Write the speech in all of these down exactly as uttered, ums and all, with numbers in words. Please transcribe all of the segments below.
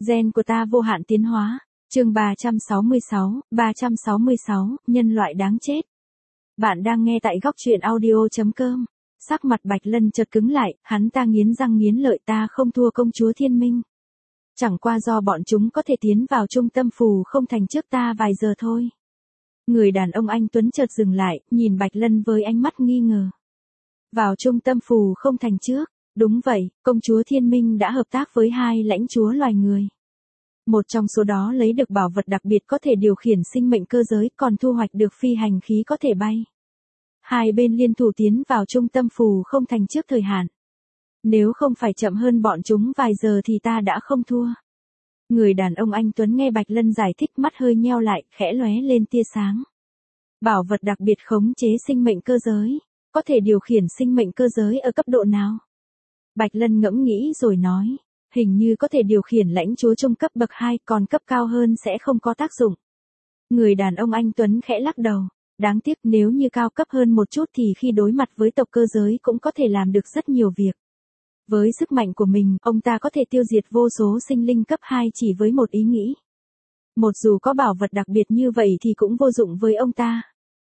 Gen của ta vô hạn tiến hóa. Chương ba trăm sáu mươi sáu, ba trăm sáu mươi sáu, nhân loại đáng chết. Bạn đang nghe tại góc truyện audio chấm com. Sắc mặt Bạch Lân chợt cứng lại, hắn ta nghiến răng nghiến lợi, ta không thua công chúa Thiên Minh. Chẳng qua do bọn chúng có thể tiến vào trung tâm phù không thành trước ta vài giờ thôi. Người đàn ông anh Tuấn chợt dừng lại, nhìn Bạch Lân với ánh mắt nghi ngờ. Vào trung tâm phù không thành trước, đúng vậy, công chúa Thiên Minh đã hợp tác với hai lãnh chúa loài người. Một trong số đó lấy được bảo vật đặc biệt có thể điều khiển sinh mệnh cơ giới, còn thu hoạch được phi hành khí có thể bay. Hai bên liên thủ tiến vào trung tâm phù không thành trước thời hạn. Nếu không phải chậm hơn bọn chúng vài giờ thì ta đã không thua. Người đàn ông anh Tuấn nghe Bạch Lân giải thích, mắt hơi nheo lại, khẽ lóe lên tia sáng. Bảo vật đặc biệt khống chế sinh mệnh cơ giới, có thể điều khiển sinh mệnh cơ giới ở cấp độ nào? Bạch Lân ngẫm nghĩ rồi nói, hình như có thể điều khiển lãnh chúa trung cấp bậc hai, còn cấp cao hơn sẽ không có tác dụng. Người đàn ông anh Tuấn khẽ lắc đầu, đáng tiếc nếu như cao cấp hơn một chút thì khi đối mặt với tộc cơ giới cũng có thể làm được rất nhiều việc. Với sức mạnh của mình, ông ta có thể tiêu diệt vô số sinh linh cấp hai chỉ với một ý nghĩ. Một dù có bảo vật đặc biệt như vậy thì cũng vô dụng với ông ta.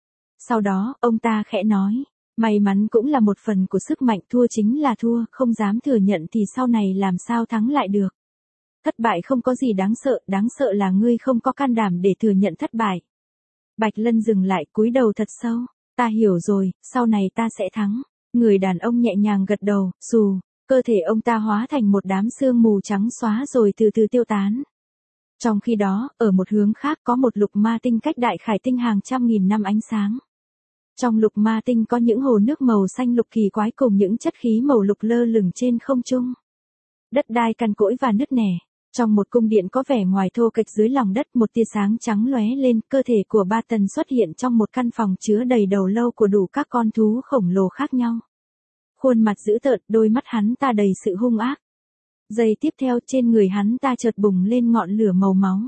Sau đó, ông ta khẽ nói, may mắn cũng là một phần của sức mạnh, thua chính là thua, không dám thừa nhận thì sau này làm sao thắng lại được. Thất bại không có gì đáng sợ, đáng sợ là ngươi không có can đảm để thừa nhận thất bại. Bạch Lân dừng lại, cúi đầu thật sâu, ta hiểu rồi, sau này ta sẽ thắng. Người đàn ông nhẹ nhàng gật đầu, xù, cơ thể ông ta hóa thành một đám sương mù trắng xóa rồi từ từ tiêu tán. Trong khi đó, ở một hướng khác có một lục ma tinh cách đại khải tinh hàng trăm nghìn năm ánh sáng. Trong lục ma tinh có những hồ nước màu xanh lục kỳ quái cùng những chất khí màu lục lơ lửng trên không trung. Đất đai cằn cỗi và nứt nẻ. Trong một cung điện có vẻ ngoài thô kệch, dưới lòng đất một tia sáng trắng lóe lên, cơ thể của Ba Tần xuất hiện trong một căn phòng chứa đầy đầu lâu của đủ các con thú khổng lồ khác nhau. Khuôn mặt dữ tợn, đôi mắt hắn ta đầy sự hung ác. Giây tiếp theo trên người hắn ta chợt bùng lên ngọn lửa màu máu.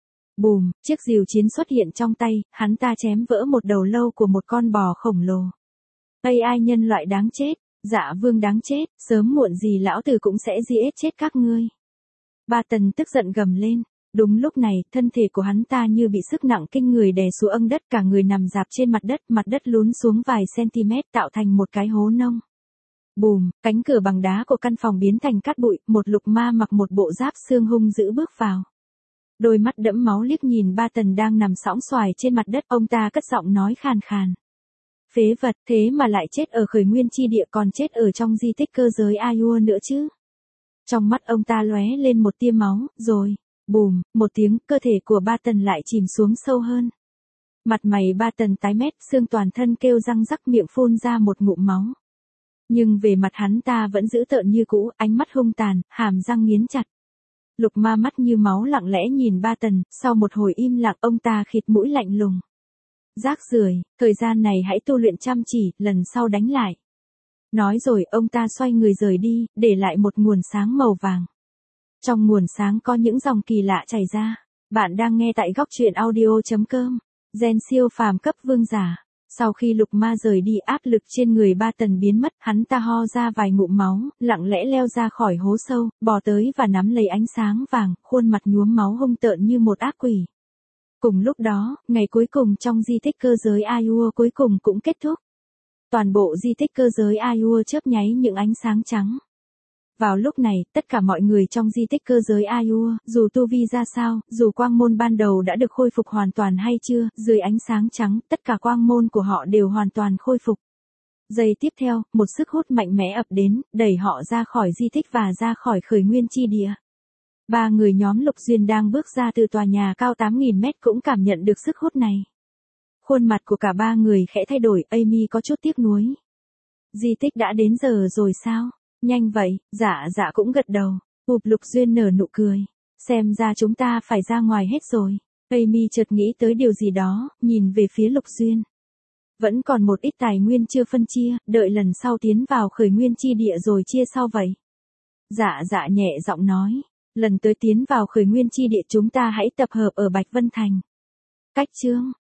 Bùm, chiếc rìu chiến xuất hiện trong tay, hắn ta chém vỡ một đầu lâu của một con bò khổng lồ. a i nhân loại đáng chết, Dạ Vương đáng chết, sớm muộn gì lão tử cũng sẽ giết chết các ngươi. Ba Tần tức giận gầm lên. Đúng lúc này, thân thể của hắn ta như bị sức nặng kinh người đè xuống âng đất, cả người nằm rạp trên mặt đất, mặt đất lún xuống vài cm tạo thành một cái hố nông. Bùm, cánh cửa bằng đá của căn phòng biến thành cát bụi, một lục ma mặc một bộ giáp xương hung dữ bước vào. Đôi mắt đẫm máu liếc nhìn Ba Tần đang nằm sõng xoài trên mặt đất, ông ta cất giọng nói khàn khàn. Phế vật, thế mà lại chết ở khởi nguyên chi địa, còn chết ở trong di tích cơ giới Aiur nữa chứ. Trong mắt ông ta lóe lên một tia máu, rồi, bùm, một tiếng, cơ thể của Ba Tần lại chìm xuống sâu hơn. Mặt mày Ba Tần tái mét, xương toàn thân kêu răng rắc, miệng phun ra một ngụm máu. Nhưng về mặt hắn ta vẫn dữ tợn như cũ, ánh mắt hung tàn, hàm răng nghiến chặt. Lục ma mắt như máu lặng lẽ nhìn Ba Tần, sau một hồi im lặng ông ta khịt mũi lạnh lùng. Rác rưởi, thời gian này hãy tu luyện chăm chỉ, lần sau đánh lại. Nói rồi ông ta xoay người rời đi, để lại một nguồn sáng màu vàng. Trong nguồn sáng có những dòng kỳ lạ chảy ra. Bạn đang nghe tại góc truyện audio chấm com. Gen siêu phàm cấp vương giả. Sau khi lục ma rời đi, áp lực trên người Ba Tần biến mất, hắn ta ho ra vài ngụm máu, lặng lẽ leo ra khỏi hố sâu, bò tới và nắm lấy ánh sáng vàng, khuôn mặt nhuốm máu hung tợn như một ác quỷ. Cùng lúc đó, ngày cuối cùng trong di tích cơ giới Aiur cuối cùng cũng kết thúc. Toàn bộ di tích cơ giới Aiur chớp nháy những ánh sáng trắng. Vào lúc này, tất cả mọi người trong di tích cơ giới Aiur, dù tu vi ra sao, dù quang môn ban đầu đã được khôi phục hoàn toàn hay chưa, dưới ánh sáng trắng, tất cả quang môn của họ đều hoàn toàn khôi phục. Giây tiếp theo, một sức hút mạnh mẽ ập đến, đẩy họ ra khỏi di tích và ra khỏi khởi nguyên chi địa. Ba người nhóm Lục Duyên đang bước ra từ tòa nhà cao tám nghìn mét cũng cảm nhận được sức hút này. Khuôn mặt của cả ba người khẽ thay đổi, Amy có chút tiếc nuối. Di tích đã đến giờ rồi sao? Nhanh vậy, dạ dạ cũng gật đầu. Hụp Lục Duyên nở nụ cười. Xem ra chúng ta phải ra ngoài hết rồi. Amy chợt nghĩ tới điều gì đó, nhìn về phía Lục Duyên. Vẫn còn một ít tài nguyên chưa phân chia, đợi lần sau tiến vào khởi nguyên chi địa rồi chia sau vậy. Dạ dạ nhẹ giọng nói. Lần tới tiến vào khởi nguyên chi địa chúng ta hãy tập hợp ở Bạch Vân Thành. Cách chương.